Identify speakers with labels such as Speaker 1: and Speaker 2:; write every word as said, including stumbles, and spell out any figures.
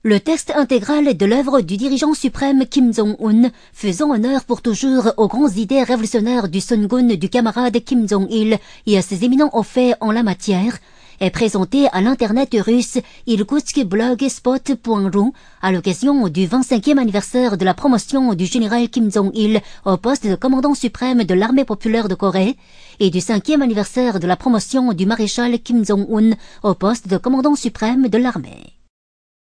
Speaker 1: Le texte intégral de l'œuvre du dirigeant suprême Kim Jong-un, faisant honneur pour toujours aux grandes idées révolutionnaires du Sungun du camarade Kim Jong-il et à ses éminents hauts faits en la matière, est présenté à l'internet russe irkoutsk blogspot point ru à l'occasion du vingt-cinquième anniversaire de la promotion du général Kim Jong-il au poste de commandant suprême de l'armée populaire de Corée et du cinquième anniversaire de la promotion du maréchal Kim Jong-un au poste de commandant suprême de l'armée.